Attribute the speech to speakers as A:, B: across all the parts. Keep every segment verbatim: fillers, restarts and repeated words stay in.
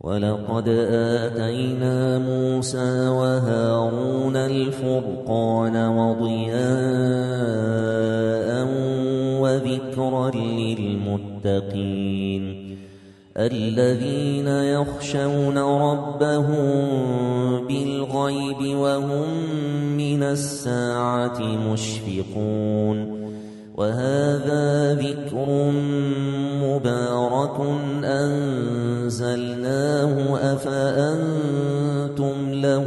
A: ولقد آتينا موسى وهارون الفرقان وضياء وذكرا للمتقين الذين يخشون ربهم بالغيب وهم من الساعة مشفقون وهذا ذكر مبارك أنزلناه أفأنتم له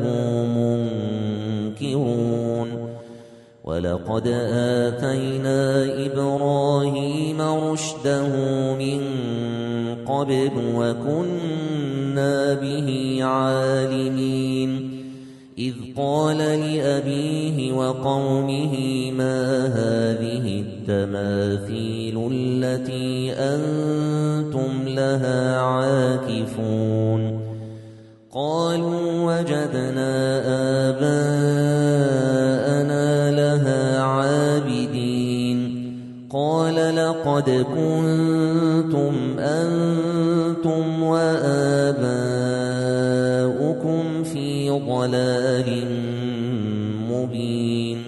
A: منكرون ولقد آتينا إبراهيم رشده من قبل وكنا به عالمين إذ قال لأبيه وقومه ما هذه التماثيل التي أنتم لها عاكفون قالوا وجدنا آباءنا لها عابدين قال لقد كنتم أنتم وآباؤكم في ضلال مبين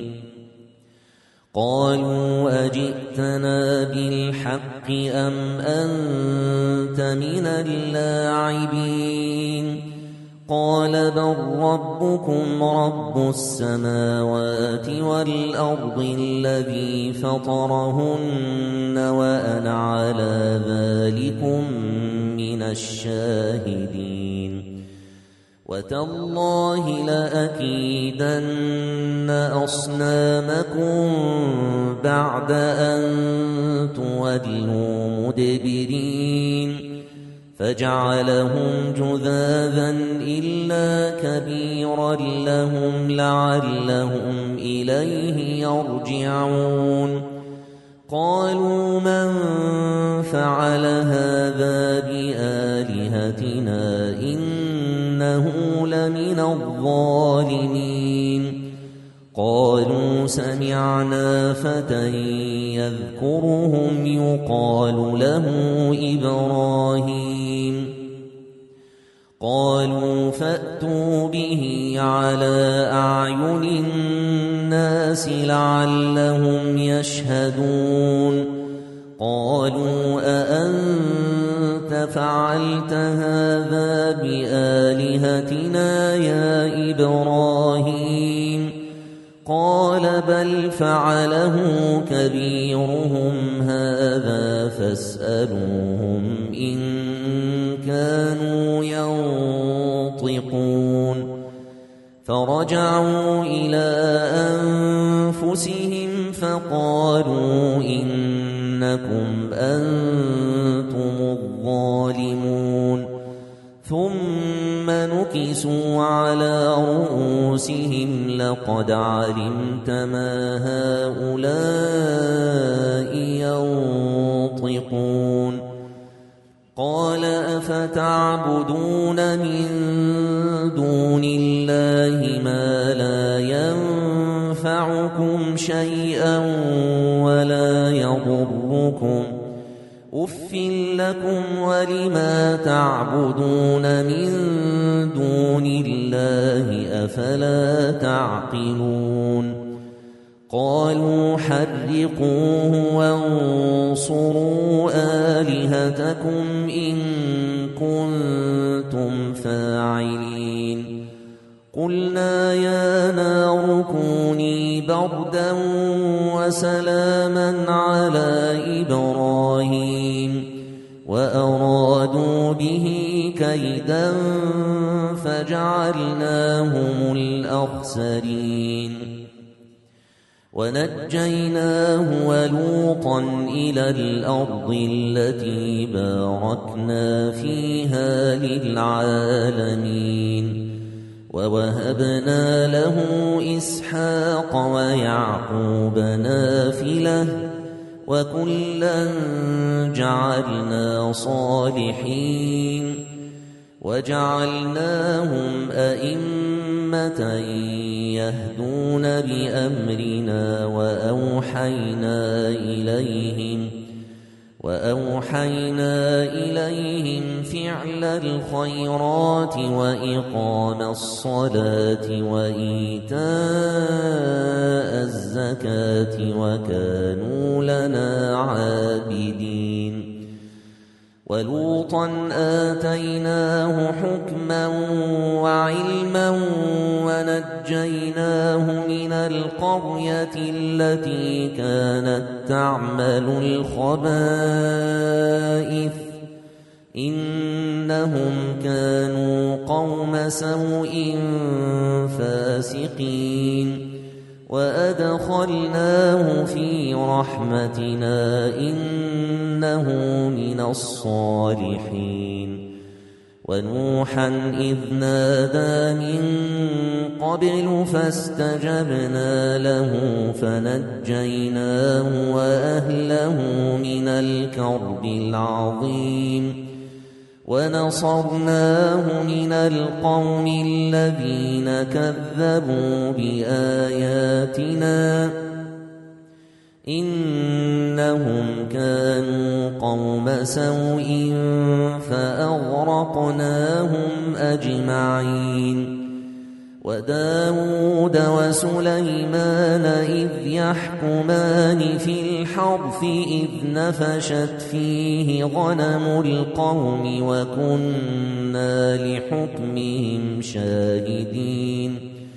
A: قالوا أجئتنا بالحق أم أنت من اللاعبين قال بل ربكم رب السماوات والأرض الذي فطرهن وأنا على ذلكم من الشاهدين وتالله لأكيدن أصنامكم بعد أن تولوا مدبرين فجعلهم جذاذا إلا كبيرا لهم لعلهم إليه يرجعون قالوا من فعل هذا بآلهتنا إنه لمن الظالمين قالوا سمعنا فتى يذكرهم يقال له إبراهيم قالوا فأتوا به على أعين الناس لعلهم يشهدون قالوا أأنت فعلت هذا بآلهتنا يا إبراهيم قال بل فعله كبيرهم هذا فاسألوهم إن كانوا ينطقون فرجعوا إلى أنفسهم فقالوا إنكم أنتم الظالمون ثم نكسوا على رؤوسهم لقد علمت ما هؤلاء ينطقون قال أفتعبدون من دون الله ما لا ينفعكم شيئا ولا يضركم أف لكم ولما تعبدون من دون الله أفلا تعقلون قالوا حرقوه وانصروا آلهتكم إن كنتم فاعلين قلنا يا نار كوني بردا وسلاما على إبراهيم وأرادوا به كيدا فجعلناهم الأخسرين ونجيناه ولوطا إلى الأرض التي باركنا فيها للعالمين ووهبنا له إسحاق ويعقوب نافلة وكلا جعلنا صالحين وجعلناهم أئمة يهدون بأمرنا وأوحينا إليهم وأوحينا إليهم فعل الخيرات وإقام الصلاة وإيتاء الزكاة وكانوا لنا عابدين ولوطا آتيناه حكما وعلما ونجيناه من القرية التي كانت تعمل الخبائث إنهم كانوا قوم سوء فاسقين وأدخلناه في رحمتنا إنه من الصالحين ونوحا إذ نادى من قبل فاستجبنا له فنجيناه وأهله من الكرب العظيم ونصرناه من القوم الذين كذبوا بآياتنا إنهم كانوا قوم سوء فأغرقناهم أجمعين وداود وسليمان إذ يحكمان في الحرث إذ نفشت فيه غنم القوم وكنا لحكمهم شاهدين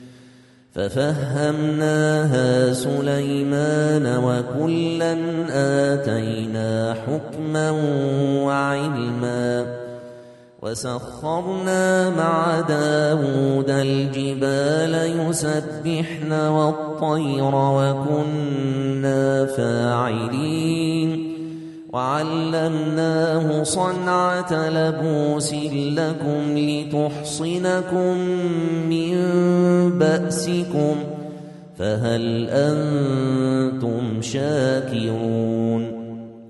A: ففهمناها سليمان وكلا آتينا حكما وعلما وسخرنا مع داود الجبال يسبحن والطير وكنا فاعلين وعلمناه صنعة لبوس لكم لتحصنكم من بأسكم فهل أنتم شاكرون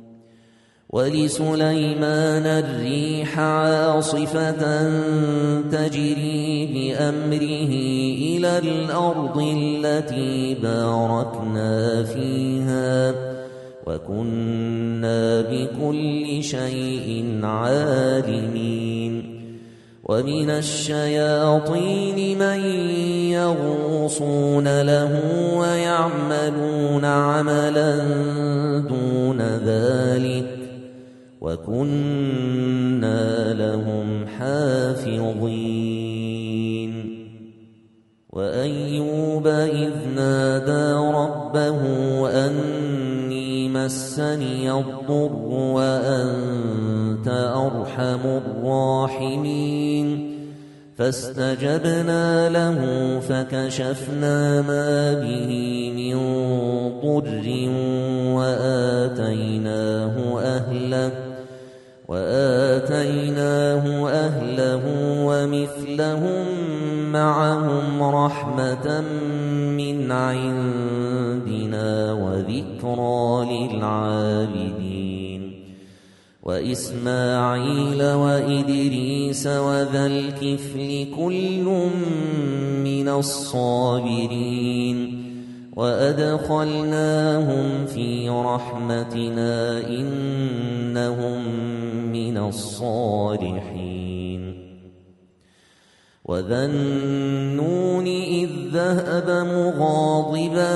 A: ولسليمان الريح عاصفة تجري بأمره إلى الأرض التي باركنا فيها وكنا بكل شيء عالمين ومن الشياطين من يغوصون له ويعملون عملا دون ذلك وكنا لهم حافظين وأيوب إذ نادى ربه أني مسني الضر وأنت أرحم الراحمين فاستجبنا له فكشفنا ما به من ضر وآتيناه أهله وآتيناه أهله ومثلهم معهم رحمة من عندنا وذكرى للعابدين وإسماعيل وإدريس وذا الكفل كل من الصابرين وأدخلناهم في رحمتنا إنهم من الصالحين وذا النون إذ ذهب مغاضبا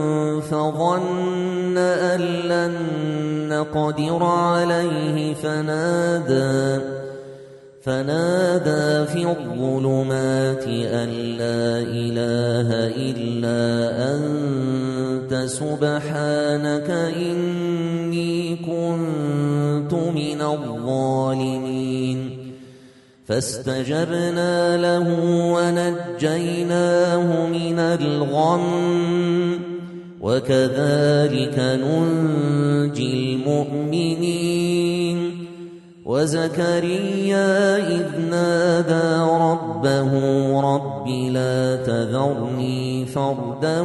A: فظن أن لن نقدر عليه فنادى فنادى في الظلمات أن لا إله إلا أنت سبحانك إني كنت من الظالمين فاستجبنا له ونجيناه من الغم وكذلك ننجي المؤمنين وزكريا إذ نادى ربه رب لا تذرني فردا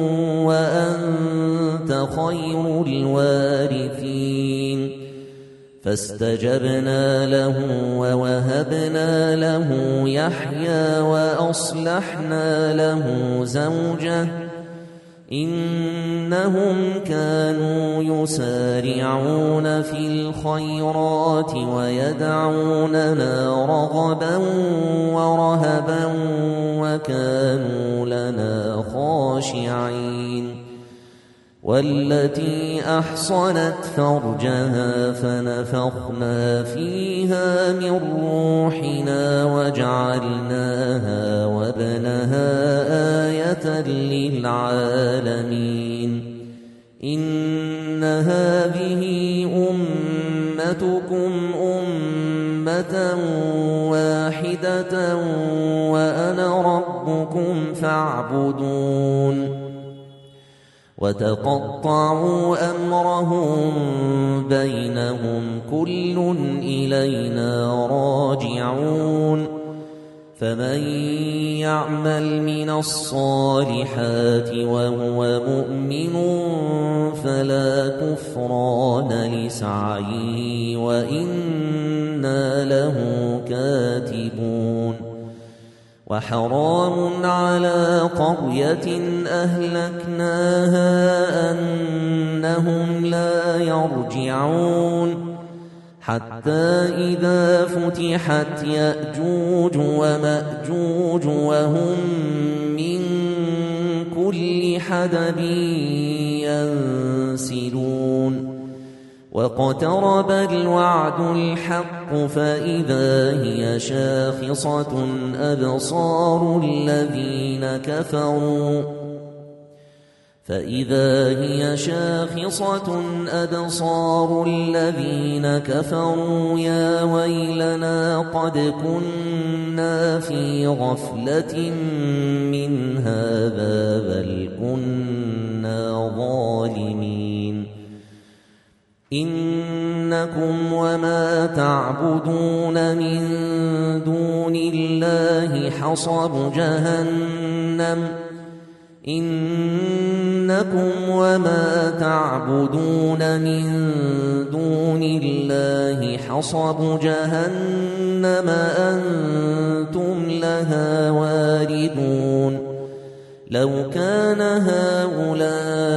A: وأنت خير الوارثين فاستجبنا له ووهبنا له يحيى وأصلحنا له زوجه إنهم كانوا يسارعون في الخيرات ويدعوننا رغبا ورهبا وكانوا لنا خاشعين والتي أحصنت فرجها فنفخنا فيها من روحنا وجعلناها وابنها آية للعالمين إن هذه أمتكم أمة واحدة وأنا ربكم فاعبدون وتقطعوا أمرهم بينهم كل إلينا راجعون فمن يعمل من الصالحات وهو مؤمن فلا كفران لسعيه وإنا له كاتبون وحرام على قرية أهلكناها أنهم لا يرجعون حتى إذا فتحت يأجوج ومأجوج وهم من كل حدب ينسلون واقترب الوعد الحق فإذا هي شاخصة أبصار الذين كفروا فإذا هي شاخصة أبصار الذين كفروا يا ويلنا قد كنا في غفلة من هذا بل كنا ظالمين إنكم وما تعبدون من دون الله حصب جهنم إنكم وما تعبدون من دون الله حصب جهنم أنتم لها واردون لو كان هؤلاء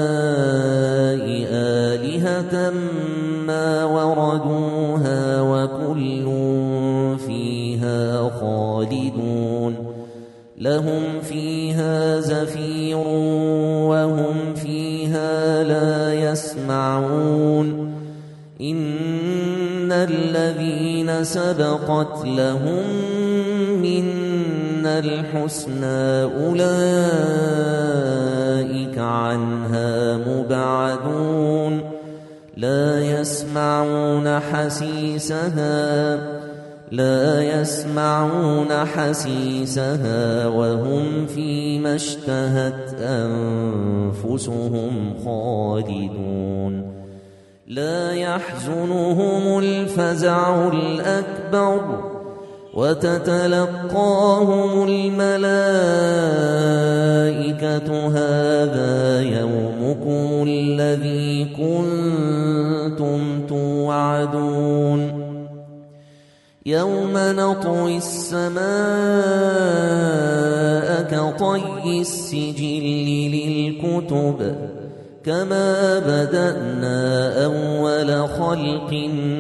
A: آلهة ما وردوها وكل فيها خالدون لهم فيها زفير وهم فيها لا يسمعون إن الذين سبقت لهم منا الحسنى أولئك عنها مبعدون لا يسمعون حسيسها لا يسمعون حسيسها وهم فيما اشتهت أنفسهم خالدون لا يحزنهم الفزع الأكبر وتتلقاهم الملائكة هذا يومكم الذي كنتم توعدون يوم نطوي السماء كطي السجل للكتب كما بدأنا أول خلق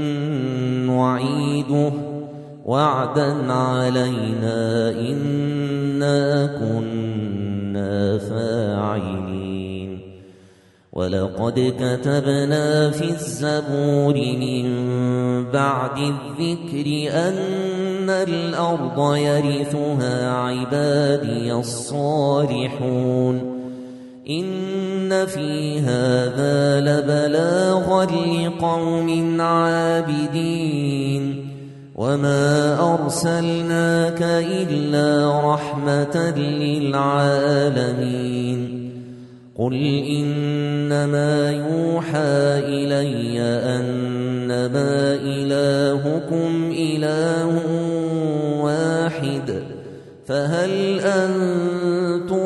A: نعيده وعدا علينا إنا كنا فاعلين ولقد كتبنا في الزبور من بعد الذكر أن الأرض يرثها عبادي الصالحون إن في هذا لبلاغا لقوم عابدين وما أرسلناك إلا رحمة للعالمين قل إنما يوحى إلي أنما إلهكم إله واحد فهل أنتم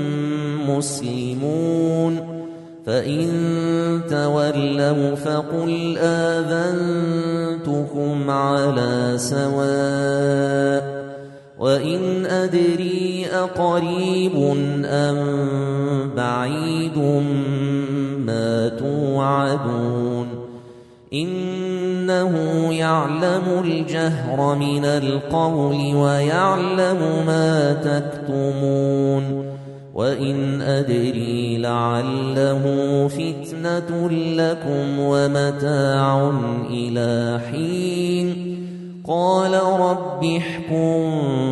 A: مسلمون فإن تولوا فقل آذنتكم على سواء وإن أدري أقريب أم بعيد ما توعدون إنه يعلم الجهر من القول ويعلم ما تكتمون وإن أدري لعله فتنة لكم ومتاع إلى حين قال رب احكم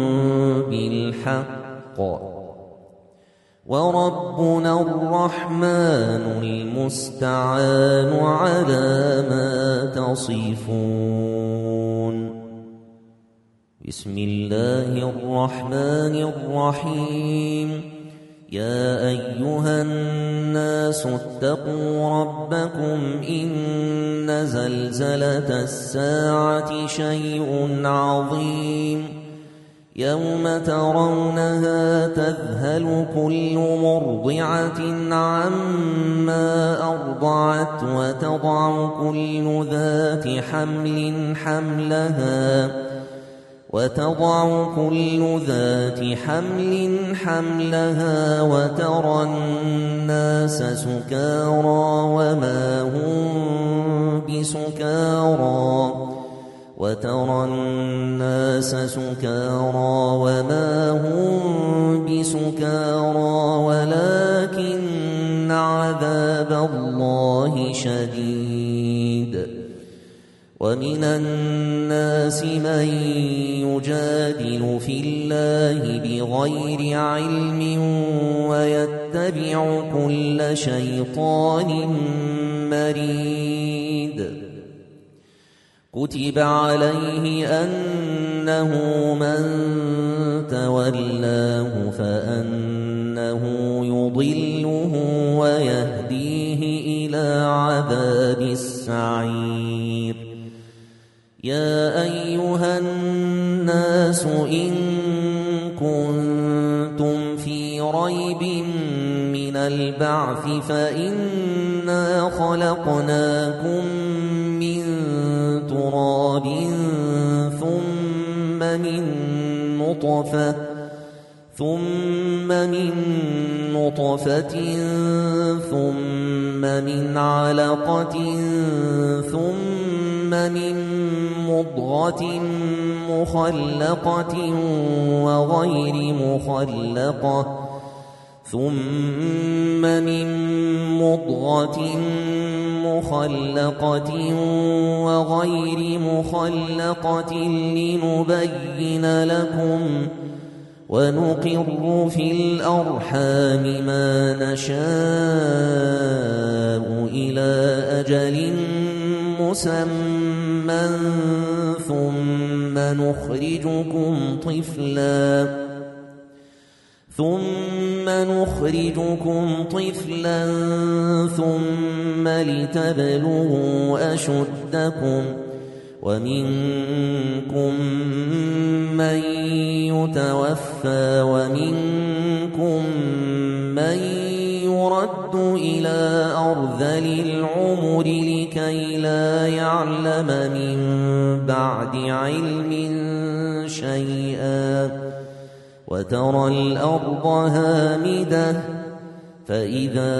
A: بالحق وربنا الرحمن المستعان على ما تصفون. بسم الله الرحمن الرحيم. يا أيها الناس اتقوا ربكم إن زلزلة الساعة شيء عظيم يوم ترونها تذهل كل مرضعة عما أرضعت وتضع كل ذات حمل حملها وتضع كل ذات حمل حملها وترى الناس سكارى وما هم بسكارى وترى الناس سكارى وما هم بسكارى ولكن عذاب الله شديد. ومن الناس من يجادل في الله بغير علم ويتبع كل شيطان مريد. كتب عليه أنه من تولاه فأنه يضله ويهديه إلى عذاب السعير. يا أيها الناس إن كنتم في ريب من البعث فإنا خلقناكم من تراب ثم من نطفة ثم من نطفة ثم من علقة ثم من مضغة مخلقة وغير مخلقة ثم من مضغة مخلقة وغير مخلقة لنبين لكم ونقر في الأرحام ما نشاء إلى أجل مسمى ثم نخرجكم طفلا ثم نخرجكم طفلا ثم لتبلغوا أشدكم ومنكم من يتوفى ومنكم من يرد إلى أرذل العمر لكي لا يعلم من بعد علم شيئا وترى الأرض هامدة فإذا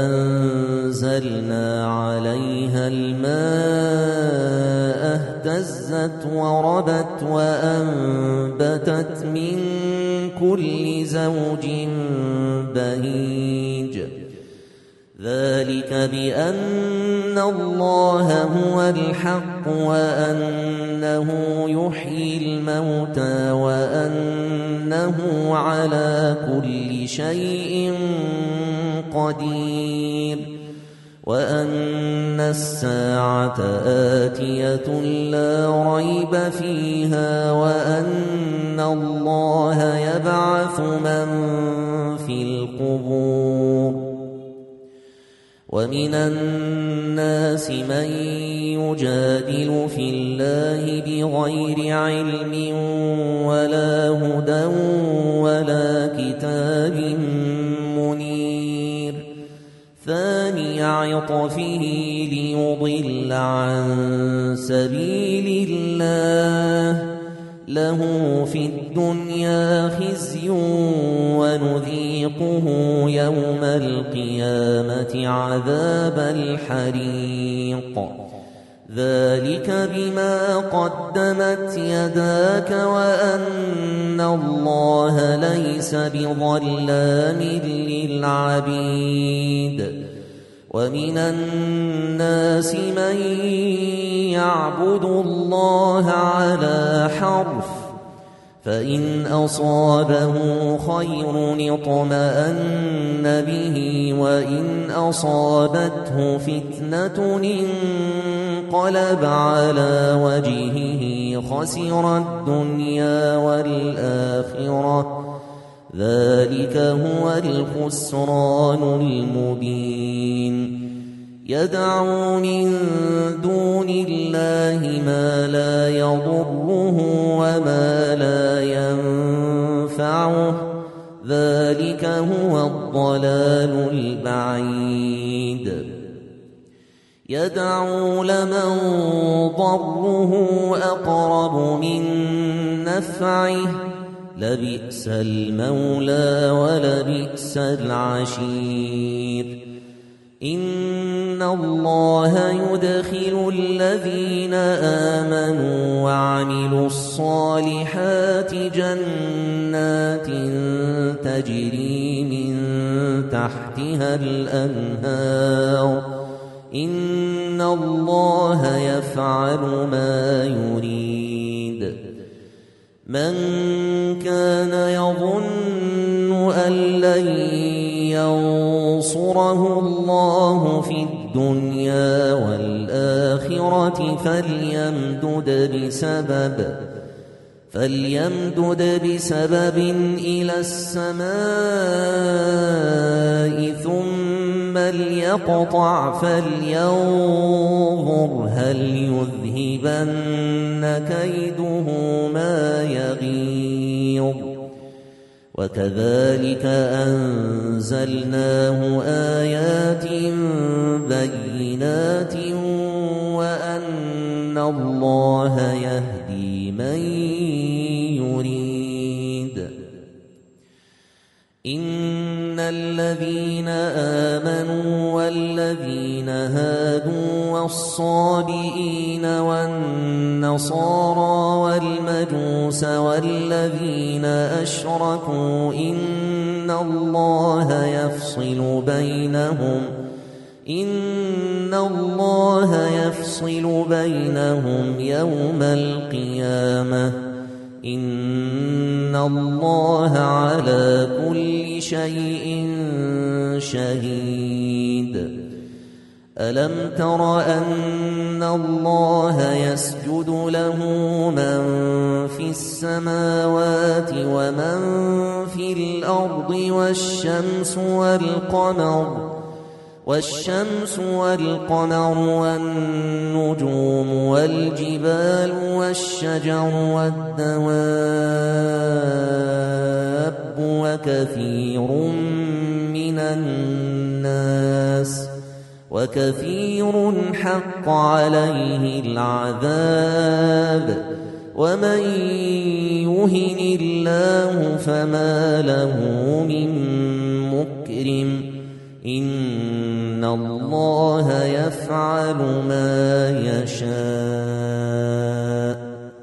A: أنزلنا عليها الماء اهتزت وربت وأنبتت من كل زوج بهيج. ذلك بأن الله هو الحق وأنه يحيي الموتى وأنه على كل شيء قدير وأن الساعة آتية لا ريب فيها وأن الله يبعث من في القبور. ومن الناس من يجادل في الله بغير علم ولا هدى ولا كتاب منير ثاني عطفه ليضل عن سبيل الله له في الدنيا خزي ونذيقه يوم القيامة عذاب الحريق ذلك بما قدمت يداك وأن الله ليس بظلام للعبيد ومن الناس من يعبد الله على حرف فإن أصابه خير اطمأن به وإن أصابته فتنة انقلب على وجهه خسر الدنيا والآخرة ذلك هو الخسران المبين يدعو من دون الله ما لا يضره وما لا ينفعه ذلك هو الضلال البعيد يدعو لمن ضره أقرب من نفعه لبئس المولى ولبئس العشير إن الله يدخل الذين آمنوا وعملوا الصالحات جنات تجري من تحتها الأنهار إن الله يفعل ما يريد من كان يظن أن لن ينصره الله في الدنيا والآخرة فليمدد بسبب فليمدد بسبب إلى السماء ثم ليقطع فلينظر هل يذهبن كيده ما يغيظ وكذلك أنزلناه آيات بينات وأن الله يهدي من يريد إن الذين آمنوا والذين هادوا والصابئين والنصارى والمجوس والذين أشركوا إن الله يفصل بينهم إن الله يفصل بينهم يوم القيامة إن الله على كل شيء شهيد ألم تر أن الله يسجد له من في السماوات ومن في الأرض والشمس والقمر والشمس والقمر والنجوم والجبال والشجر والدواب وكثير من الناس وكثير حق عليه العذاب ومن يهن الله فما له من مكرم إن الله يفعل ما يشاء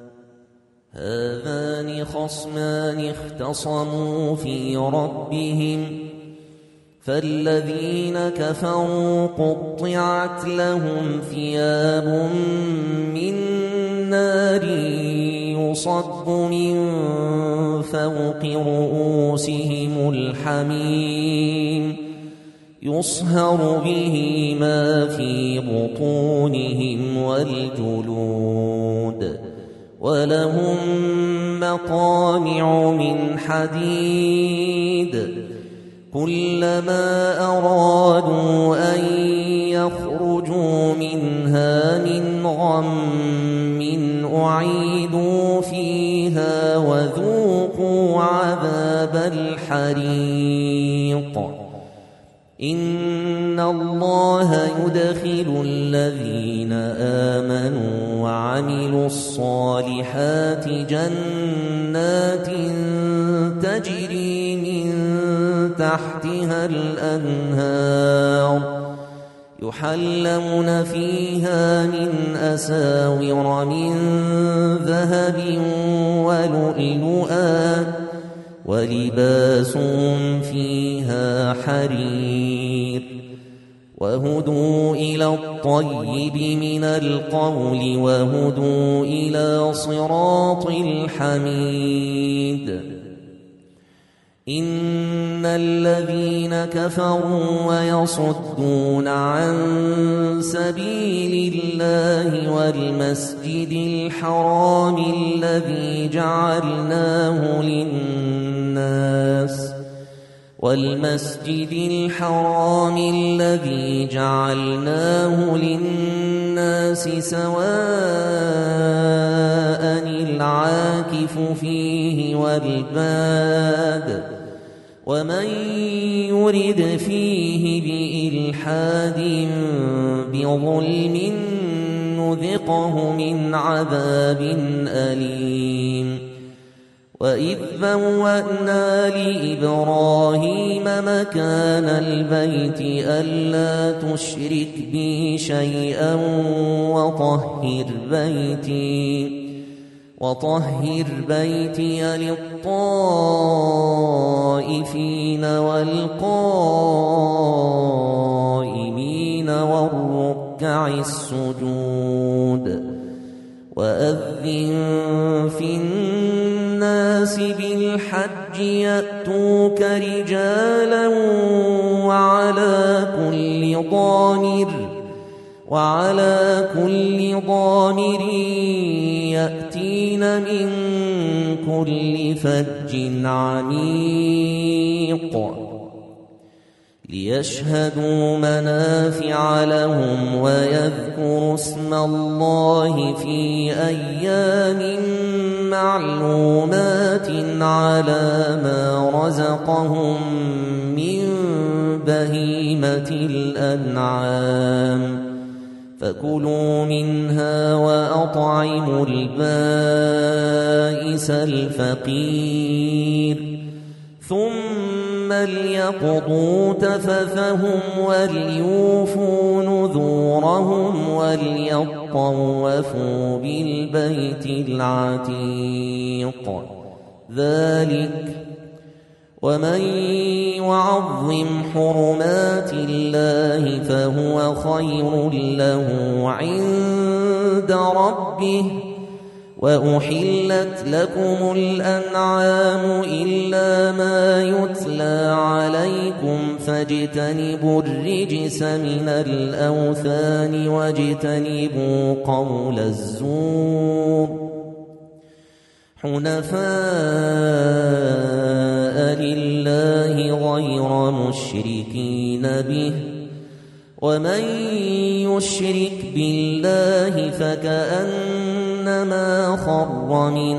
A: هذان خصمان اختصموا في ربهم فالذين كفروا قطعت لهم ثياب من نار يصب من فوق رؤوسهم الحميم يصهر به ما في بطونهم والجلود ولهم مقامع من حديد كلما أرادوا أن يخرجوا منها من غم أعيدوا فيها وذوقوا عذاب الحريق إن الله يدخل الذين آمنوا وعملوا الصالحات جنات تجري من تحتها الأنهار يحلون فيها من أساور من ذهب ولؤلؤا ولباسهم فيها حرير وهدوا إلى الطيب من القول وهدوا إلى صراط الحميد. إن الذين كفروا ويصدون عن سبيل الله والمسجد الحرام الذي جعلناه للناس والمسجد الحرام الذي جعلناه للناس سواء العاكف فيه والباد ومن يرد فيه بإلحاد بظلم نذقه من عذاب أليم. وإذ بوأنا لإبراهيم مكان البيت ألا تشرك بي شيئا وطهر بيتي وطهر بيتي للطائفين والقائمين والركع السجود. وأذن في الناس بالحج يأتوك رجالا وعلى كل ضامر وعلى كل ضامر يأتين من كل فج عميق ليشهدوا منافع لهم ويذكروا اسم الله في أيام معلومات على ما رزقهم من بهيمة الأنعام فكلوا منها وأطعموا البائس الفقير ثم ليقضوا تفثهم وليوفوا نذورهم وليطوفوا بالبيت العتيق. ذلك ومن يعظم حرمات الله فهو خير له عند ربه. وأحلت لكم الأنعام إلا ما يتلى عليكم فاجتنبوا الرجس من الأوثان واجتنبوا قول الزور حنفاء لله غير مشركين به. ومن يشرك بالله فكأنما خر من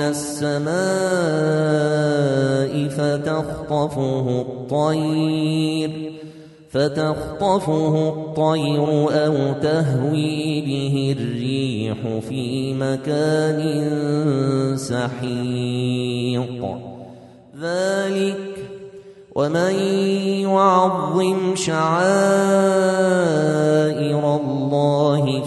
A: السماء فتخطفه الطير فتخطفه الطير أو تهوي به الريح في مكان سحيق. ذلك ومن يعظم شعائر الله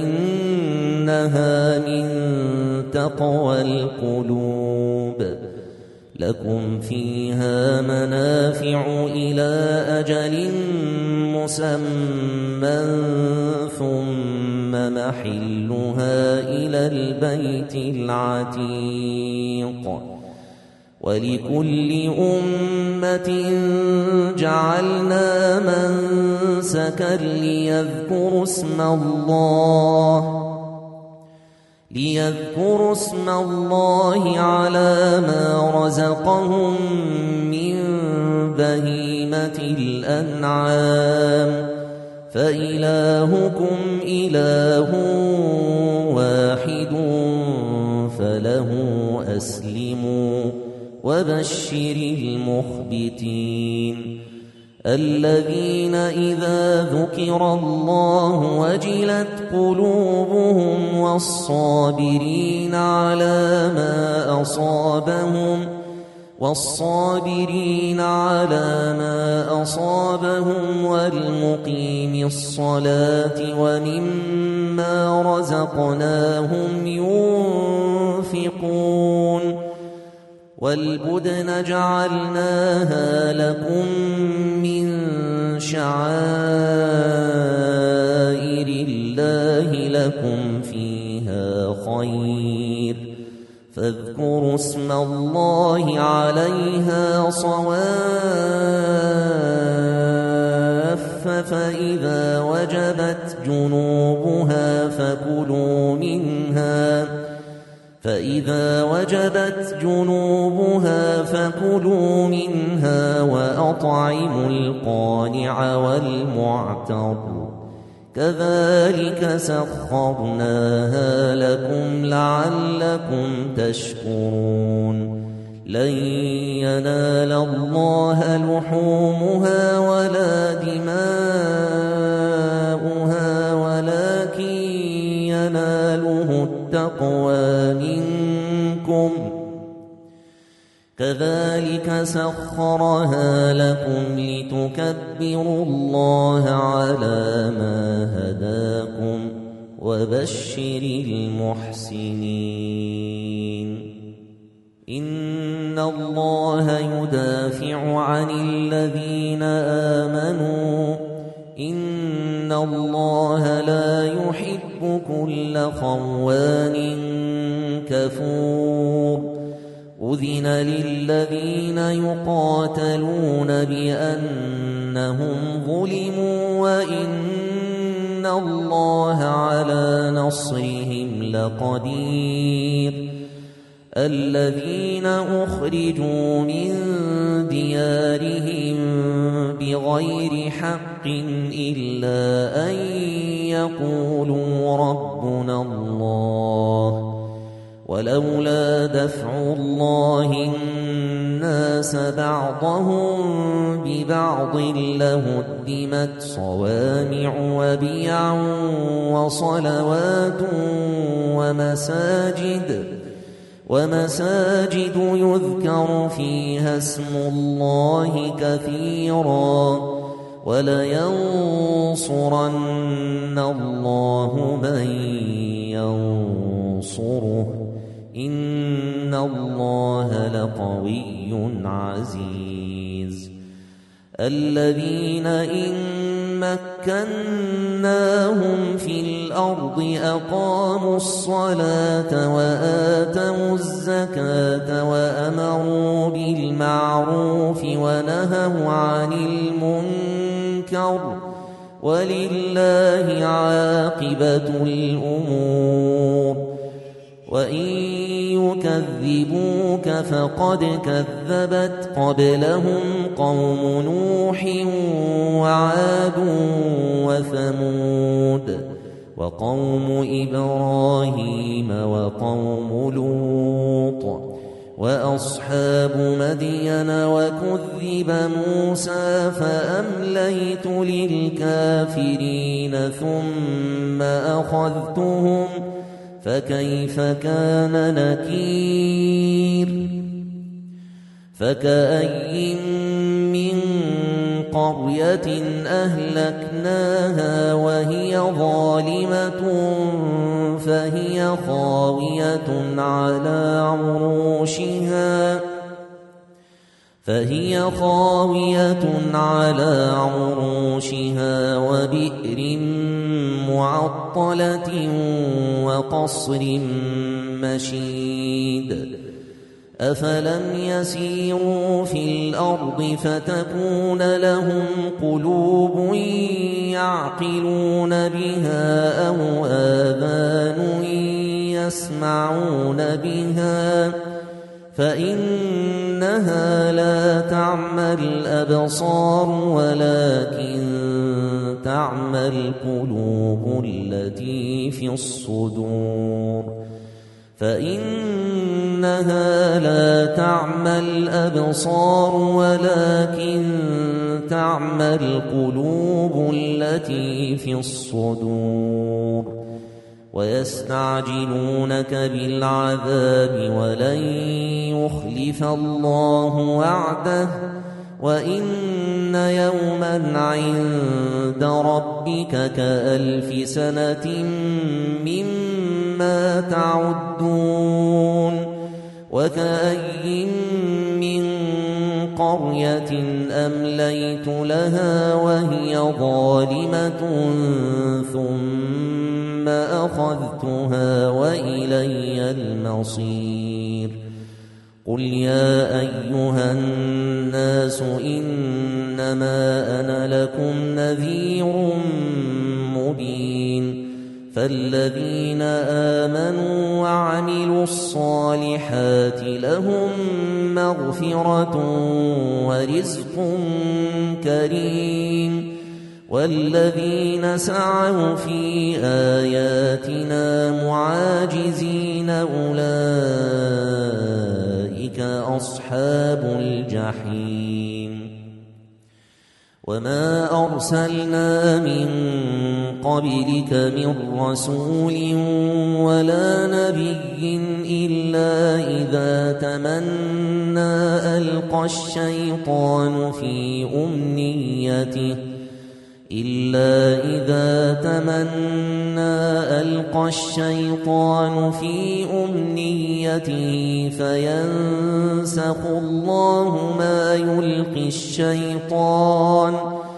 A: فإنها من تقوى القلوب. لكم فيها منافع إلى أجل مسمى ثم محلها إلى البيت العتيق. ولكل أمة جعلنا منسكا ليذكروا اسم الله ليذكروا اسم الله على ما رزقهم من بهيمة الأنعام فإلهكم إله واحد فله أسلموا وبشر المخبتين الذين إذا ذكر الله وجلت قلوبهم والصابرين على ما أصابهم والصابرين على ما أصابهم والمقيم الصلاة ومما رزقناهم ينفقون والبدن جعلناها لكم من شعائر الله لكم فيها خير فاذكروا اسم الله عليها صواف فإذا وجبت جنوبها فكلوا منها فإذا وجبت جنوبها فكلوا منها وأطعموا القانع والمعتر كذلك سخرناها لكم لعلكم تشكرون لن ينال الله لحومها ولا دماؤها ولكن يناله التقوى منكم كذلك سخرها لكم لتكبروا الله على ما هداكم وبشر المحسنين إن الله يدافع عن الذين آمنوا إن الله لا يحب كل خوان كفور أذن للذين يقاتلون بأنهم ظلموا وإن الله على نصرهم لقدير الذين أخرجوا من ديارهم بغير حق إلا أن يقولوا ربنا الله ولولا دفع الله الناس بعضهم ببعض لهدمت صوامع وبيع وصلوات ومساجد ومساجد يذكر فيها اسم الله كثيرا ولينصرن الله من ينصره إن الله لقوي عزيز الذين إن مكناهم في الأرض أقاموا الصلاة وآتوا الزكاة وأمروا بالمعروف ونهوا عن المنكر ولله عاقبة الأمور وإن يكذبوك فقد كذبت قبلهم قوم نوح وعاد وثمود وقوم إبراهيم وقوم لوط وأصحاب مدين وكذب موسى فأمليت للكافرين ثم أخذتهم فكيف كان نكير فكأي من قرية أهلكناها وهي ظالمة فهي خاوية على عروشها فهي خاوية على عروشها وبئر معطلة وقصر مشيد أفلم يسيروا في الأرض فتكون لهم قلوب يعقلون بها أو آذان يسمعون بها فإنها لا تعمى الأبصار ولكن تعمى القلوب التي في الصدور فإنها لا تعمى الأبصار ولكن تعمى القلوب التي في الصدور ويستعجلونك بالعذاب ولن يخلف الله وعده وإن يوما عند ربك كألف سنة مما تعدون وكأي من قرية أمليت لها وهي ظالمة ثم أخذتها وإلي المصير قل يا أيها الناس إنما أنا لكم نذير مبين فالذين آمنوا وعملوا الصالحات لهم مغفرة ورزق كريم والذين سعوا في آياتنا معاجزين أولئك أصحاب الجحيم وما أرسلنا من قبلك من رسول ولا نبي إلا إذا تمنى ألقى الشيطان في أمنيته إلا إذا تمنى ألقى الشيطان في أمنيته فينسخ الله ما يلقي الشيطان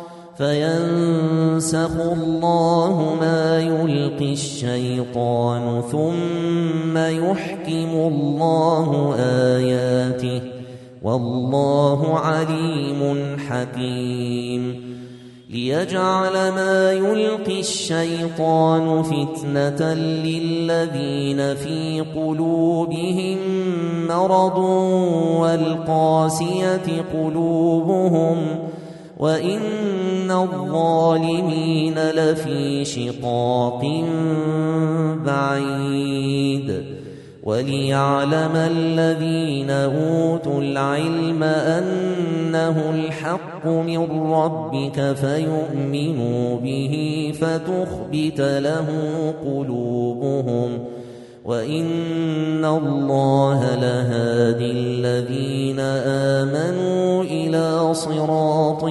A: فينسخ الله ما يلقي الشيطان ثم يحكم الله آياته والله عليم حكيم ليجعل ما يلقي الشيطان فتنة للذين في قلوبهم مرض والقاسية قلوبهم وإن الظالمين لفي شقاق بعيد وليعلم الذين أوتوا العلم أنه الحق من ربك فيؤمنوا به فتخبت له قلوبهم وإن الله لهادي الذين آمنوا إلى صراط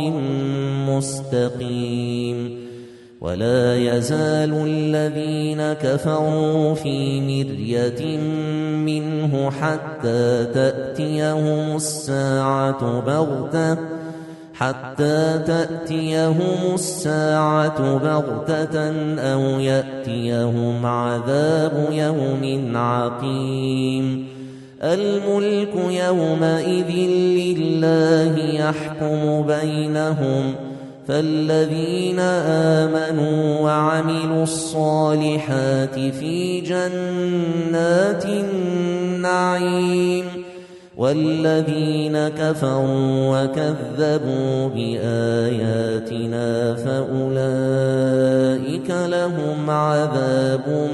A: مستقيم ولا يزال الذين كفروا في مرية منه حتى تأتيهم الساعة بغتة حتى تأتيهم الساعة بغتة أو يأتيهم عذاب يوم عقيم الملك يومئذ لله يحكم بينهم فالذين آمنوا وعملوا الصالحات في جنات النعيم والذين كفروا وكذبوا بآياتنا فأولئك لهم عذاب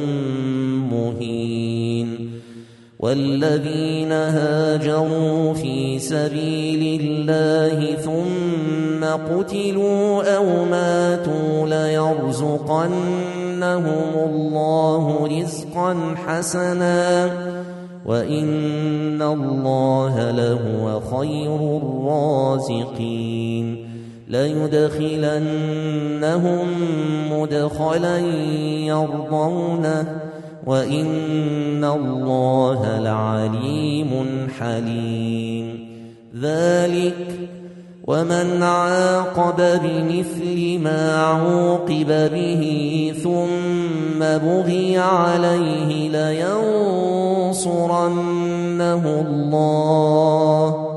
A: مهين والذين هاجروا في سبيل الله ثم قتلوا أو ماتوا ليرزقنهم الله رزقا حسنا وإن الله لهو خير الرازقين ليدخلنهم مدخلا يرضونه وإن الله لعليم حليم ذلك ومن عاقب بمثل ما عوقب به ثم بغي عليه لينصرنه الله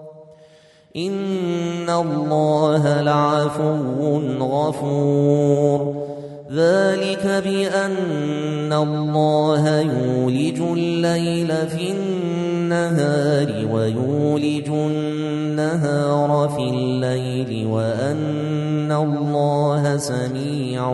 A: إن الله لعفو غفور ذلك بأن الله يولج الليل في النهار ويولج النهار في الليل وأن الله سميع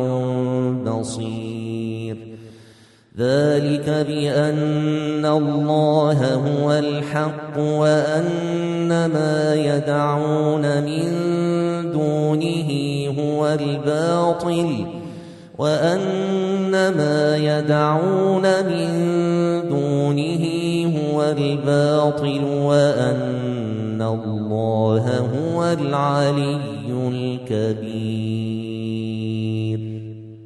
A: بصير ذلك بأن الله هو الحق وأن ما يدعون من دونه هو الباطل وأن ما يدعون من دونه هو الباطل وأن الله هو العلي الكبير.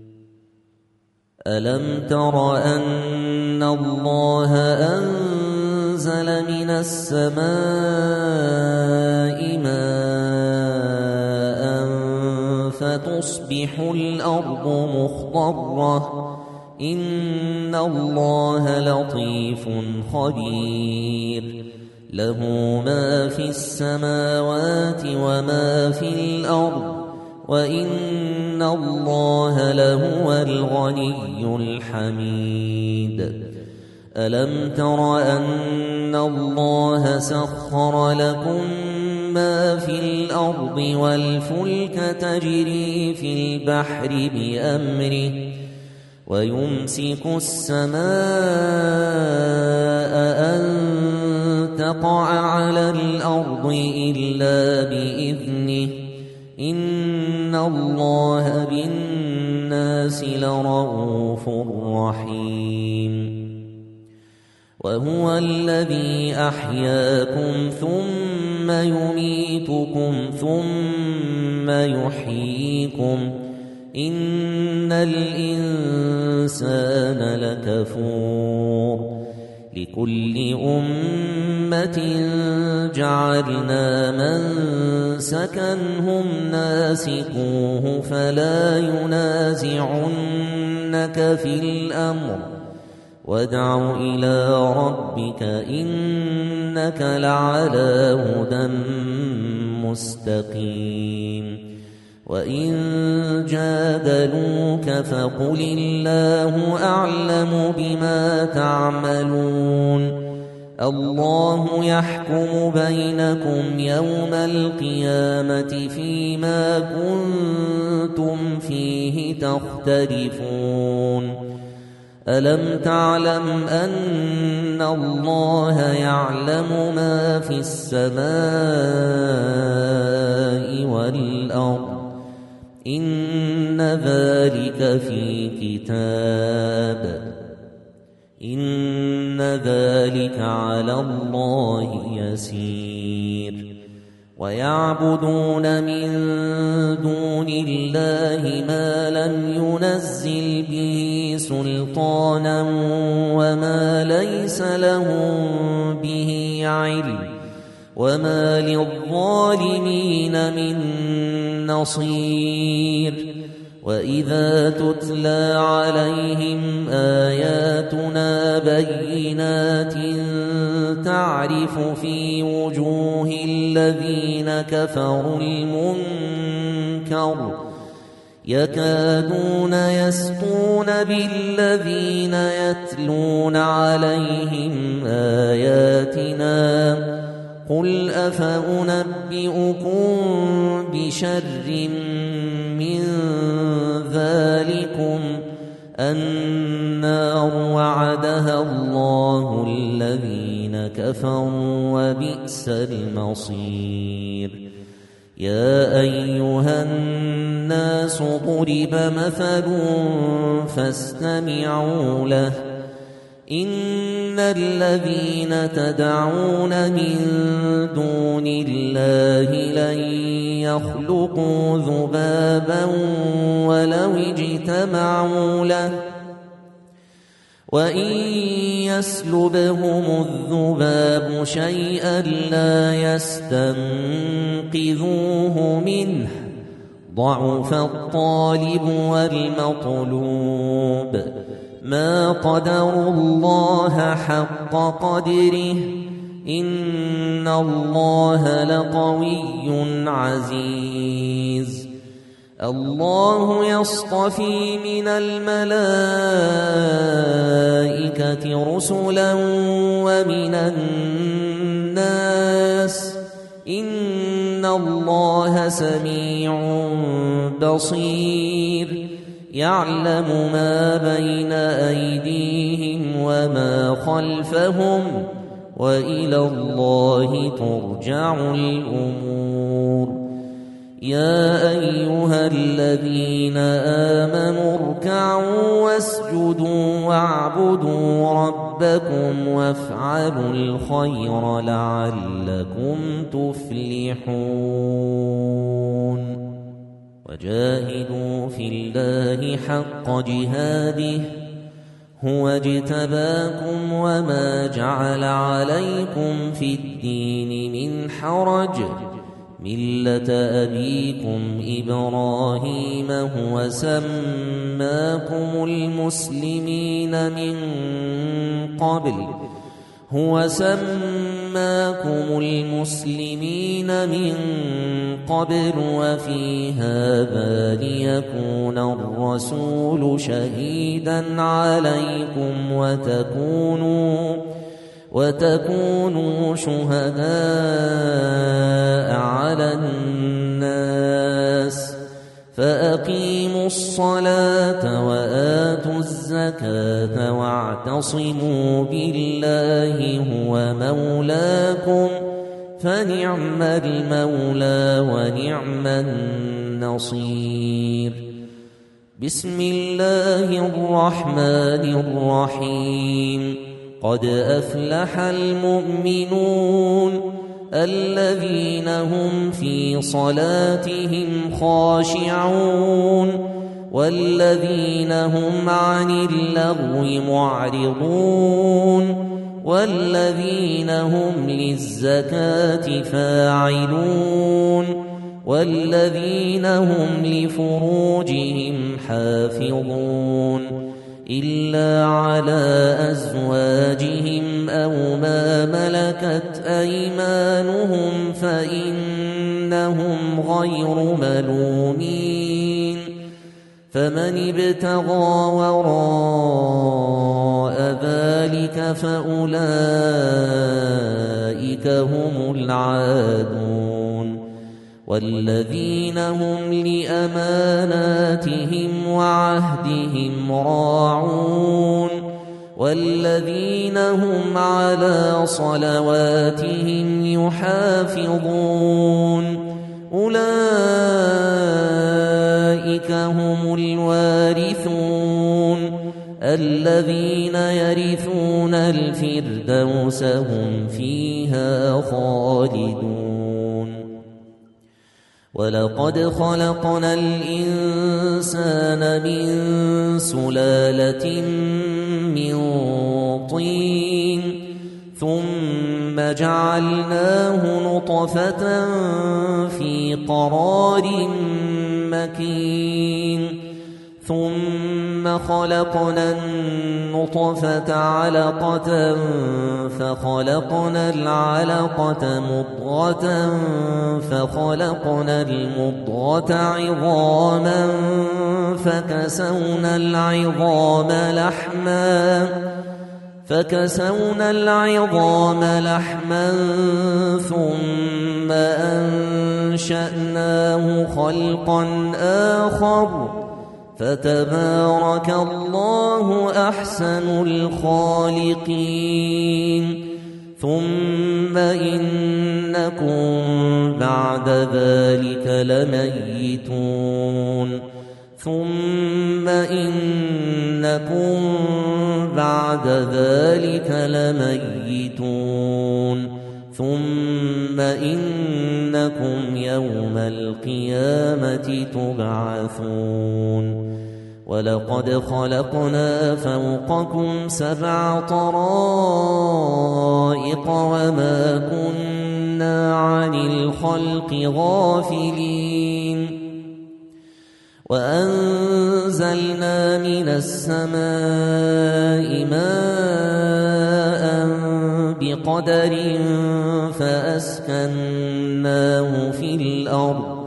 A: ألم تر أن الله أنزل من السماء ماء فتصبح الأرض مخضرة إن الله لطيف خبير له ما في السماوات وما في الأرض وإن الله لهو الغني الحميد. ألم تر أن الله سخر لكم ما في الأرض والفلك تجري في البحر بأمره ويمسك السماء أن تقع على الأرض إلا بإذنه إن الله بالناس لرءوف رحيم. وهو الذي أحياكم ثم يميتكم ثم يحييكم إن الإنسان لكفور. لكل أمة جعلنا منسكا هم ناسكوه فلا ينازعنك في الأمر وادع إلى ربك إنك لعلى هدى مستقيم. وإن جادلوك فقل الله أعلم بما تعملون الله يحكم بينكم يوم القيامة فيما كنتم فيه تختلفون. ألم تعلم أن الله يعلم ما في السماء والأرض إن ذلك في كتاب إن ذلك على الله يسير. ويعبدون من دون الله ما لم ينزل به سلطانا وما ليس لهم به علم وما للظالمين من نصير. وإذا تتلى عليهم آياتنا بينات تعرف في وجوه الذين كفروا المنكر يكادون يسطون بالذين يتلون عليهم آياتنا قل أفأنبئكم بشر من ذلكم النار وعدها الله الذين كفروا وبئس المصير. يا أيها الناس ضرب مثل فاستمعوا له إن الذين تدعون من دون الله لن يخلقوا ذبابا ولو اجتمعوا له وإن يسلبهم الذباب شيئا لا يستنقذوه منه ضعف الطالب والمطلوب ما قدروا الله حق قدره إن الله لقوي عزيز. الله يصطفي من الملائكة رسلا ومن الناس إن الله سميع بصير يعلم ما بين أيديهم وما خلفهم وإلى الله ترجع الأمور. يا أيها الذين آمنوا اركعوا واسجدوا واعبدوا ربكم وافعلوا الخير لعلكم تفلحون وجاهدوا في الله حق جهاده هو اجتباكم وما جعل عليكم في الدين من حرج ملة أبيكم إبراهيم هو سماكم المسلمين من قبل هو سماكم المسلمين من قبل وفي هذا ليكون الرسول شهيدا عليكم وتكونوا وتكونوا شهداء على الناس فأقيموا الصلاة وآتوا الزكاة واعتصموا بالله هو مولاكم فنعم المولى ونعم النصير. بسم الله الرحمن الرحيم. قد أفلح المؤمنون الذين هم في صلاتهم خاشعون والذين هم عن اللغو معرضون والذين هم للزكاة فاعلون والذين هم لفروجهم حافظون إلا على أزواجهم أو ما ملكت أيمانهم فإنهم غير ملومين فمن ابتغى وراء ذلك فأولئك هم العادون والذين هم لأماناتهم وعهدهم راعون والذين هم على صلواتهم يحافظون أولئك هم الوارثون الذين يرثون الفردوس هم فيها خالدون. ولقد خلقنا الإنسان من سلالة من طين ثم جعلناه نطفة في قرار مكين ثم خلقنا النطفة علقة فخلقنا العلقة مضغة فخلقنا المضغة عظاما فكسونا العظام لحما فكسونا العظام لحما ثم أنشأناه خلقا آخر فتبارك الله أحسن الخالقين. ثم إنكم بعد ذلك لميتون ثم إنكم بعد ذلك لميتون ثم إنكم يوم القيامة تبعثون. ولقد خلقنا فوقكم سبع طرائق وما كنا عن الخلق غافلين وأنزلنا من السماء ماء بقدر فأسكناه في الأرض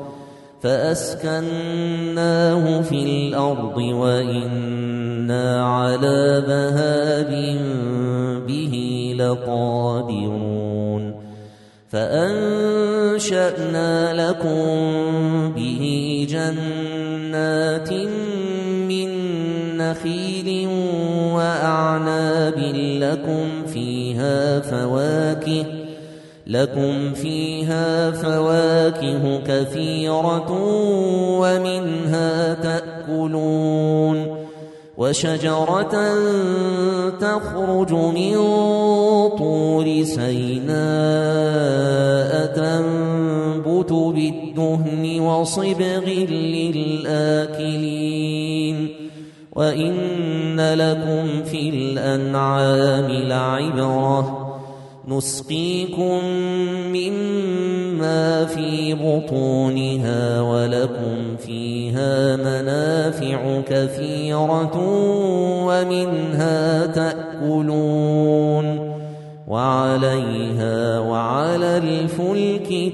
A: فأسكناه في الأرض وإنا على ذهاب به لقادرون. فأنشأنا لكم به جنات من نخيل وأعناب لكم فيها فواكه لكم فيها فواكه كثيرة ومنها تأكلون وشجرة تخرج من طور سيناء تنبت بالدهن وصبغ للآكلين وإن لكم في الأنعام لعبرة نسقيكم مما في بطونها ولكم فيها منافع كثيرة ومنها تأكلون وعليها وعلى الفلك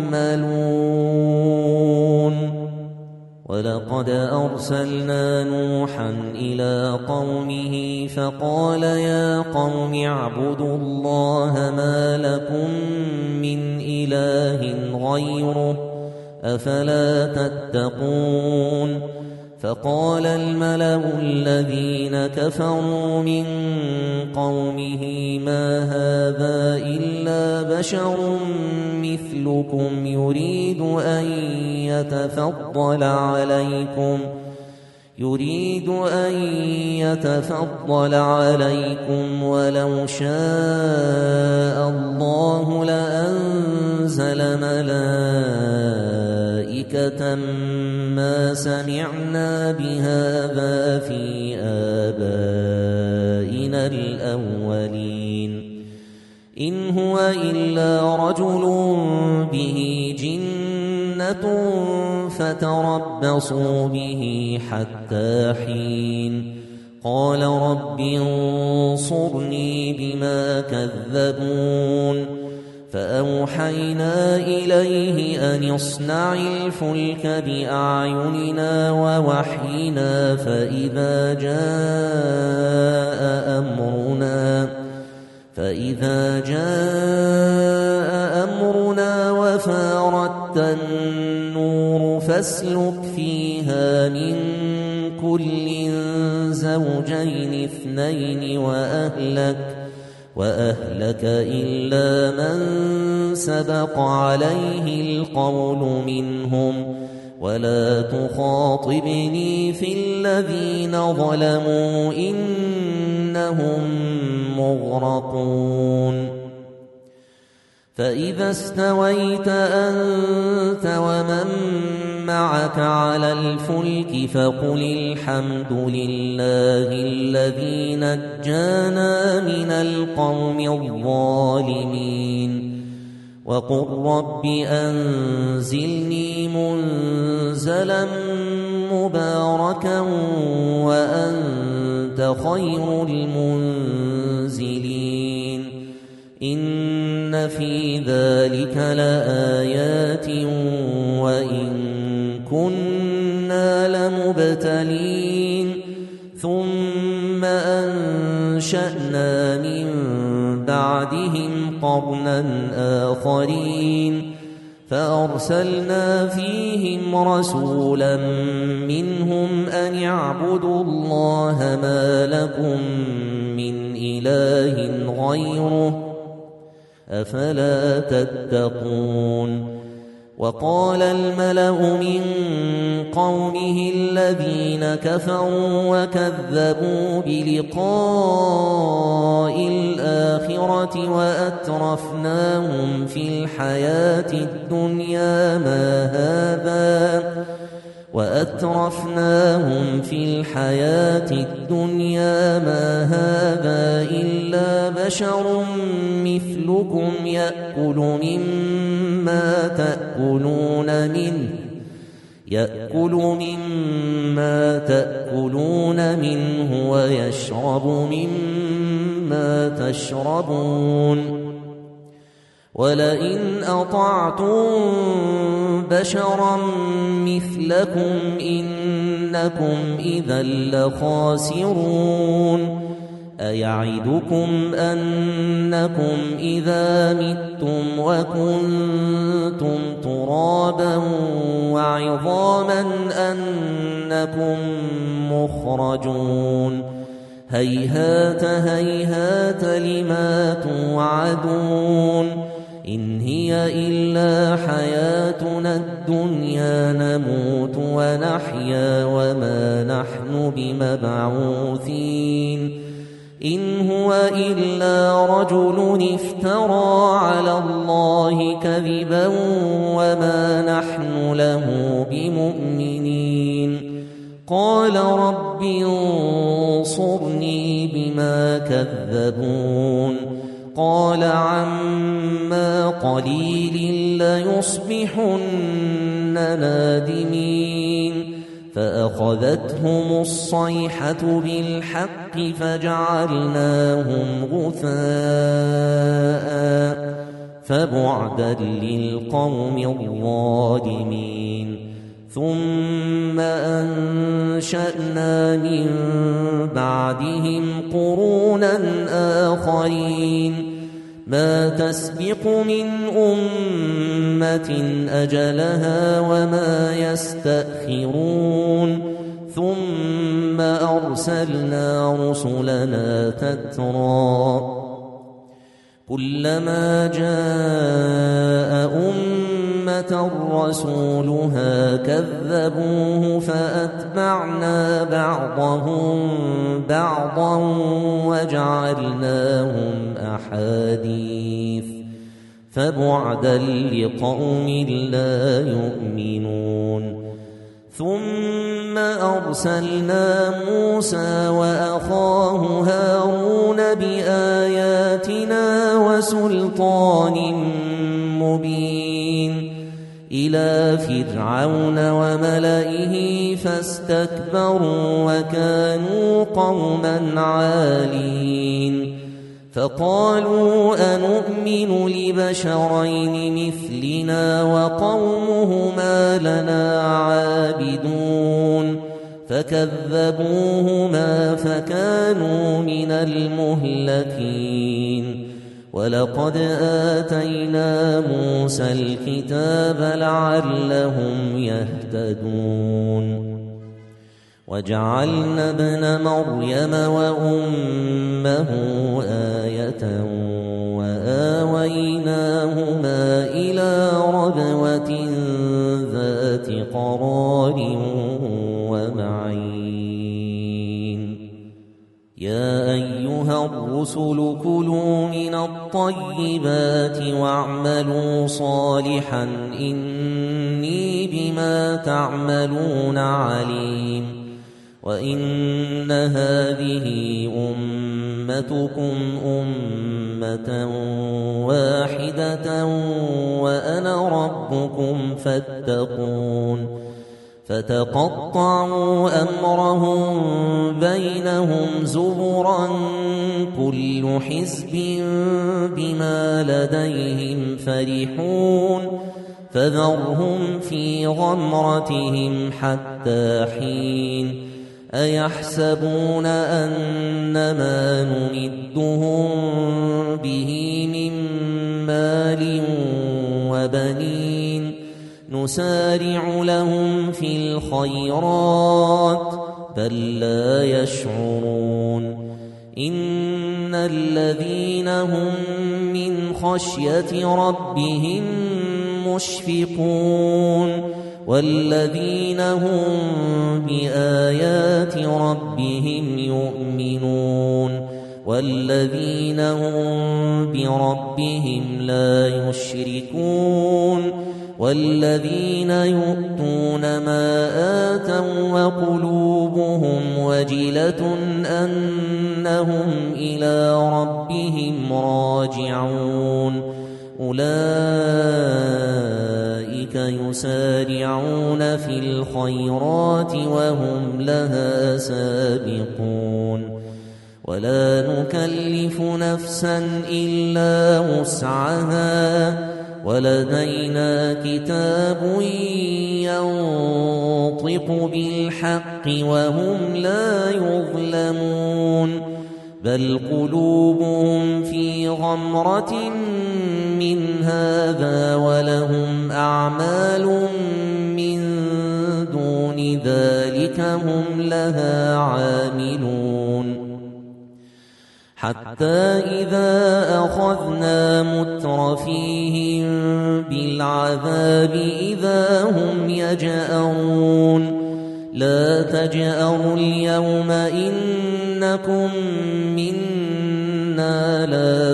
A: تحملون ولقد أرسلنا نوحا إلى قومه فقال يا قوم اعبدوا الله ما لكم من إله غيره أفلا تتقون فقال الملأ الذين كفروا من قومه ما هذا إلا بشر مثلكم يريد أن يتفضل عليكم يريد أن يتفضل عليكم ولو شاء الله لأنزل ملائكة ما سمعنا بهذا في آبائنا الأولين إن هو إلا رجل به جنة فتربصوا به حتى حين قال رب انصرني بما كذبون فأوحينا إليه أن اصنع الفلك بأعيننا ووحينا فإذا جاء أمرنا فإذا جاء أمرنا وفارت النور فاسلك فيها من كل زوجين اثنين وأهلك وأهلك إلا من سبق عليه القول منهم ولا تخاطبني في الذين ظلموا إنهم مغرقون فإذا استويت أنت ومن معك على الفلك فقل الحمد لله الذي نجانا من القوم الظالمين وقل رب أنزلني منزلا مباركا وأنت خير المنزلين إن في ذلك لآيات وإن كنا لمبتلين ثم أنشأنا من بعدهم قرنا آخرين فأرسلنا فيهم رسولا منهم أن اعبدوا الله ما لكم من إله غيره أفلا تتقون وقال الملأ من قومه الذين كفروا وكذبوا بلقاء الآخرة وأترفناهم في الحياة الدنيا ما هذا وأترفناهم في الحياة الدنيا ما هذا إلا بشر مثلكم يأكل مما تأكلون منه يأكل مما تأكلون منه ويشرب مما تشربون ولئن أطعتم بشرا مثلكم إنكم إذا لخاسرون أيعدكم أنكم إذا متم وكنتم ترابا وعظاما أنكم مخرجون هيهات هيهات لما توعدون إن هي إلا حياتنا الدنيا نموت ونحيا وما نحن بمبعوثين إن هو إلا رجل افترى على الله كذبا وما نحن له بمؤمنين قال رب انصرني بما كذبون قال عما قليل ليصبحن نادمين فأخذتهم الصيحة بالحق فجعلناهم غثاء فبعدا للقوم الظالمين ثم أنشأنا من بعدهم قرونا آخرين ما تسبق من أمة أجلها وما يستأخرون ثم أرسلنا رسلنا تترى كلما جاء أمة رسولها كذبوه فأتبعنا بعضهم بعضا وجعلناهم أحاديث فبعدا لقوم لا يؤمنون ثم أرسلنا موسى وأخاه هارون بآياتنا وسلطان مبين إلى فرعون وملئه فاستكبروا وكانوا قوما عالين فقالوا أنؤمن لبشرين مثلنا وقومهما لنا عابدون فكذبوهما فكانوا من المهلكين ولقد آتينا موسى الكتاب لعلهم يهتدون وجعلنا ابن مريم وأمه آية وآويناهما إلى ربوة ذات قرار ومعين يا أيها الرسل كلوا من الطيبات واعملوا صالحا إني بما تعملون عليم وإن هذه أمتكم أمة واحدة وأنا ربكم فاتقون فتقطعوا أمرهم بينهم زبرا كل حزب بما لديهم فرحون فذرهم في غمرتهم حتى حين أيحسبون أنما نمدهم به من مال وبنين نسارع لهم في الخيرات بل لا يشعرون إن الذين هم من خشية ربهم مشفقون والذين هم بآيات ربهم يؤمنون والذين هم بربهم لا يشركون والذين يؤتون ما آتوا وقلوبهم وجلة أنهم إلى ربهم راجعون أولئك يسارعون في الخيرات وهم لها سابقون ولا نكلف نفسا إلا وسعها ولدينا كتاب ينطق بالحق وهم لا يظلمون بل قلوبهم في غمرة من هذا ولهم أعمال من دون ذلك هم لها عاملون حتى إذا أخذنا مترفيهم بالعذاب إذا هم يجأرون لا تجأروا اليوم إنكم منا لا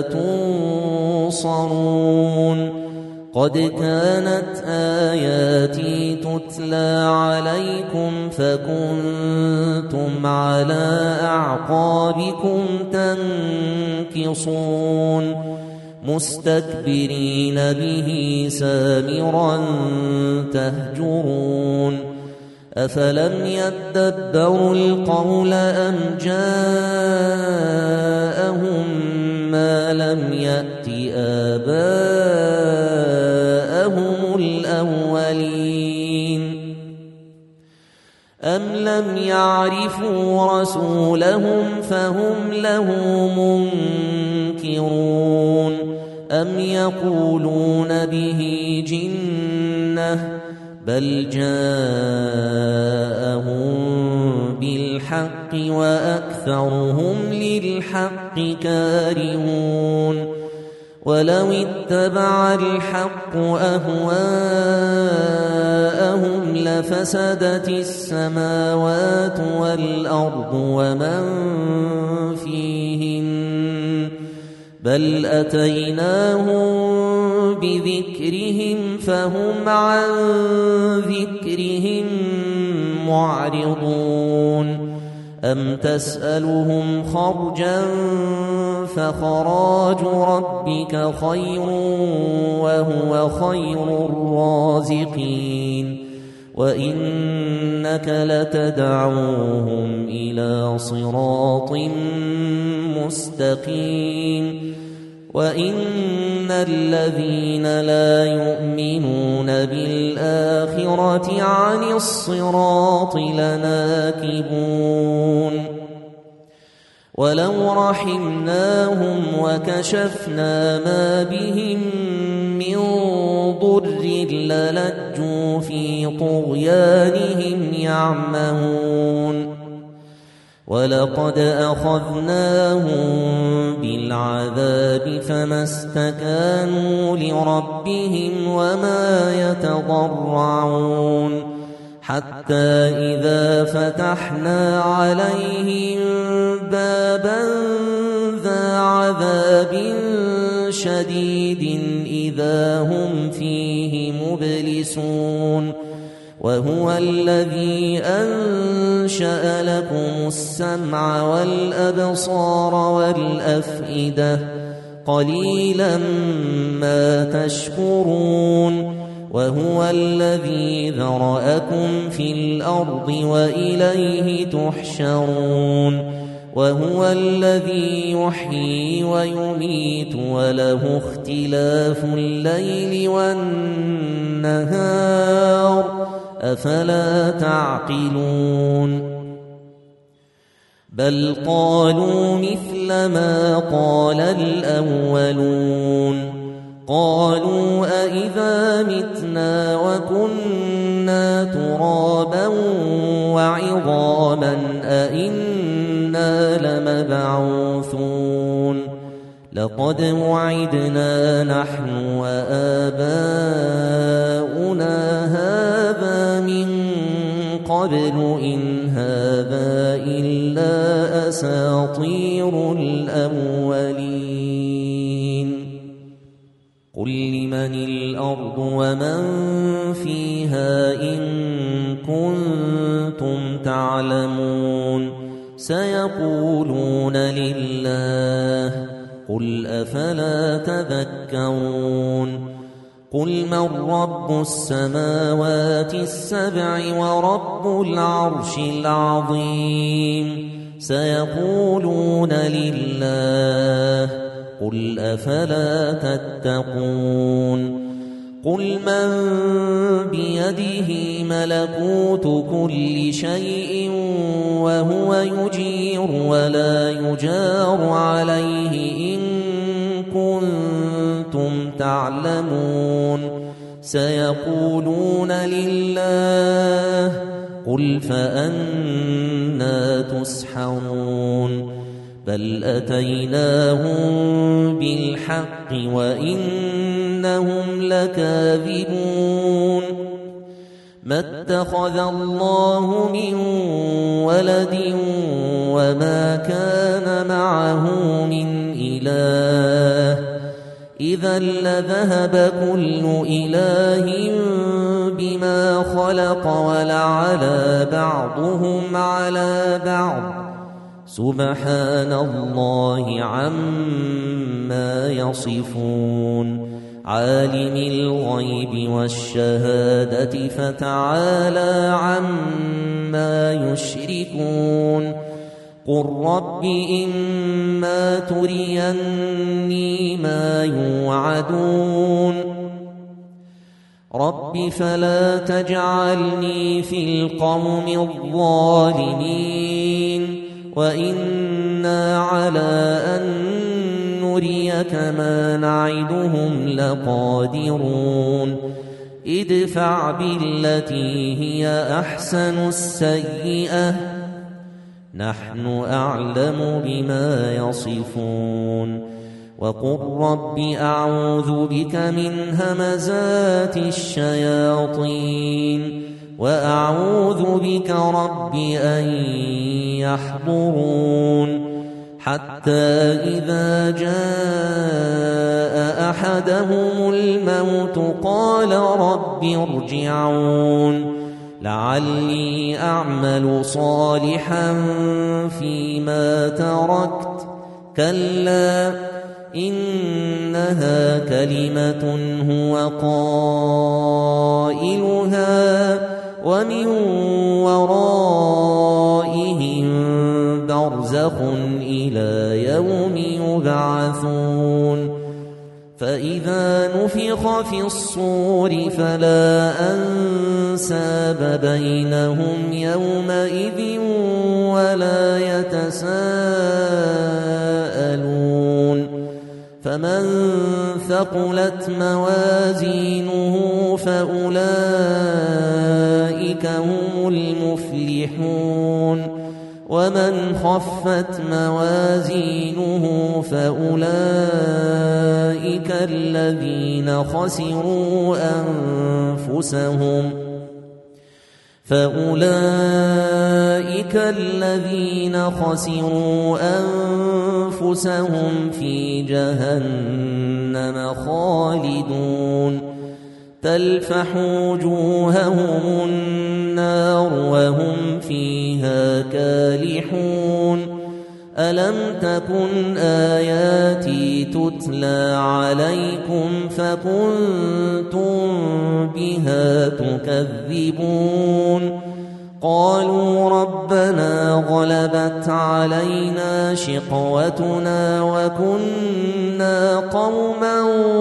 A: تنصرون قد كانت آياتي تتلى عليكم فكنتم على أعقابكم تنكصون مستكبرين به سامرا تهجرون أفلم يدبروا القول أم جاءهم ما لم يأت آباءهم الأولين أم لم يعرفوا رسولهم فهم له منكرون أم يقولون به جنة بل جاءهم بالحق وأكثرهم للحق كارهون ولو اتبع الحق أهواءهم لفسدت السماوات والأرض ومن فيهن بل أتيناهم بذكرهم فهم عن ذكرهم معرضون أم تسألهم خرجا فخراج ربك خير وهو خير الرازقين وإنك لتدعوهم إلى صراط مستقيم وإن الذين لا يؤمنون بالآخرة عن الصراط لناكبون ولو رحمناهم وكشفنا ما بهم من ضر للجوا في طغيانهم يعمهون ولقد أخذناهم بالعذاب فما استكانوا لربهم وما يتضرعون حتى إذا فتحنا عليهم بابا ذا عذاب شديد إذا هم فيه مبلسون وهو الذي أنشأ لكم السمع والأبصار والأفئدة قليلا ما تشكرون وهو الذي ذرأكم في الأرض وإليه تحشرون وهو الذي يحيي ويميت وله اختلاف الليل والنهار أفلا تعقلون بل قالوا مثل ما قال الأولون قالوا أإذا متنا وكنا ترابا وعظاما أإنا لمبعوثون لقد وعدنا نحن وآباؤنا هذا من قبل إن هذا إلا أساطير الأولين قل لمن الأرض ومن فيها إن كنتم تعلمون سيقولون لله قل أفلا تذكرون قل من رب السماوات السبع ورب العرش العظيم سيقولون لله قل أفلا تتقون قل من بيده ملكوت كل شيء وهو يجير ولا يجار عليه إن كنتم تعلمون سيقولون لله قل فأنى تسحرون بل أتيناهم بالحق وإنهم لكاذبون ما اتخذ الله من ولد وما كان معه من إله إذا لذهب كل إله بما خلق ولعلى بعضهم على بعض سبحان الله عما يصفون عالم الغيب والشهادة فتعالى عما يشركون قل رب إما تريني ما يوعدون رب فلا تجعلني في القوم الظالمين وإنا على أن نريك ما نعدهم لقادرون ادفع بالتي هي أحسن السيئة نحن أعلم بما يصفون وقل رب أعوذ بك من همزات الشياطين وأعوذ بك رب أن يحضرون حتى إذا جاء أحدهم الموت قال رب ارجعون لعلي أعمل صالحا فيما تركت كلا إنها كلمة هو قائلها ومن ورائهم برزخ إلى يوم يبعثون فإذا نفخ في الصور فلا أنساب بينهم يومئذ ولا يتساءلون فمن ثقلت موازينه فأولئك هم المفلحون ومن خفت موازينه فأولئك الذين خسروا أنفسهم فأولئك الذين خسروا أنفسهم في جهنم خالدون تلفح وجوههم النار وهم فيها كالحون ألم تكن آياتي تتلى عليكم فكنتم بها تكذبون قالوا ربنا غلبت علينا شقوتنا وكنا قوما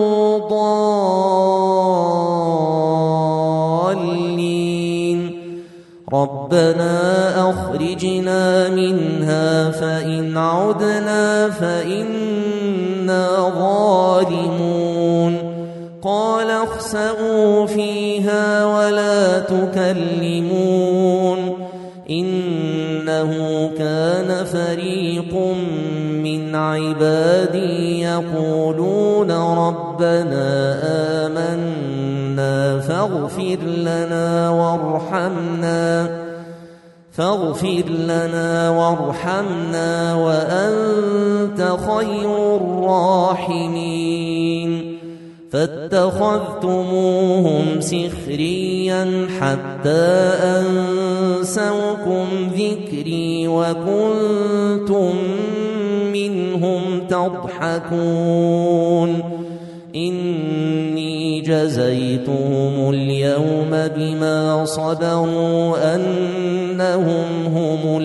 A: ضالين ربنا أخرجنا منها فإن عدنا فإنا ظالمون قال اخسئوا فيها ولا تكلمون إنه كان فريق من عبادي يقولون ربنا آمنا فاغفر لنا وارحمنا فاغفر لنا وارحمنا وأنت خير الراحمين فاتخذتموهم سخريا حتى أنسوكم ذكري وكنتم منهم تضحكون إني جزيتهم اليوم بما صبروا أنهم هم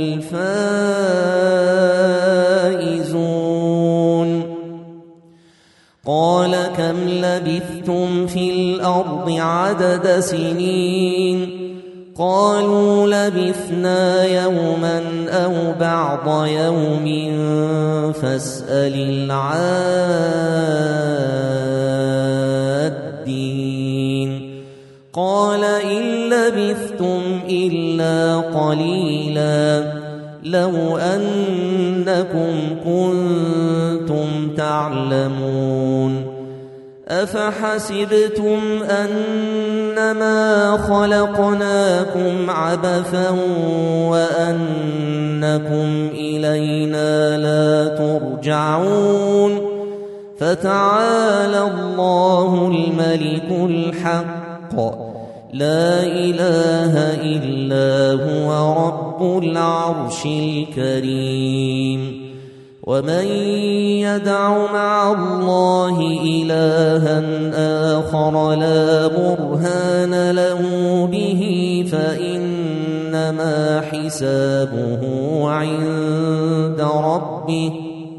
A: الفائزون قال كم لبثتم في الأرض عدد سنين قالوا لبثنا يوما أو بعض يوم فاسأل العادين قال إن لبثتم إلا قليلا لو أنكم كنتم تعلمون أفحسبتم أنما خلقناكم عبثا وأنكم إلينا لا ترجعون فتعالى الله الملك الحق لا إله إلا هو رب العرش الكريم ومن يدع مع الله إلها آخر لا برهان له به فإنما حسابه عند ربه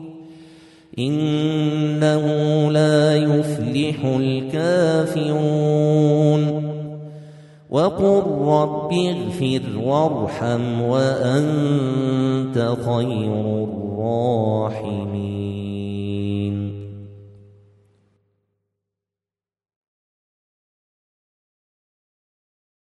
A: إنه لا يفلح الكافرون وقل رب اغفر وارحم وأنت خير الراحمين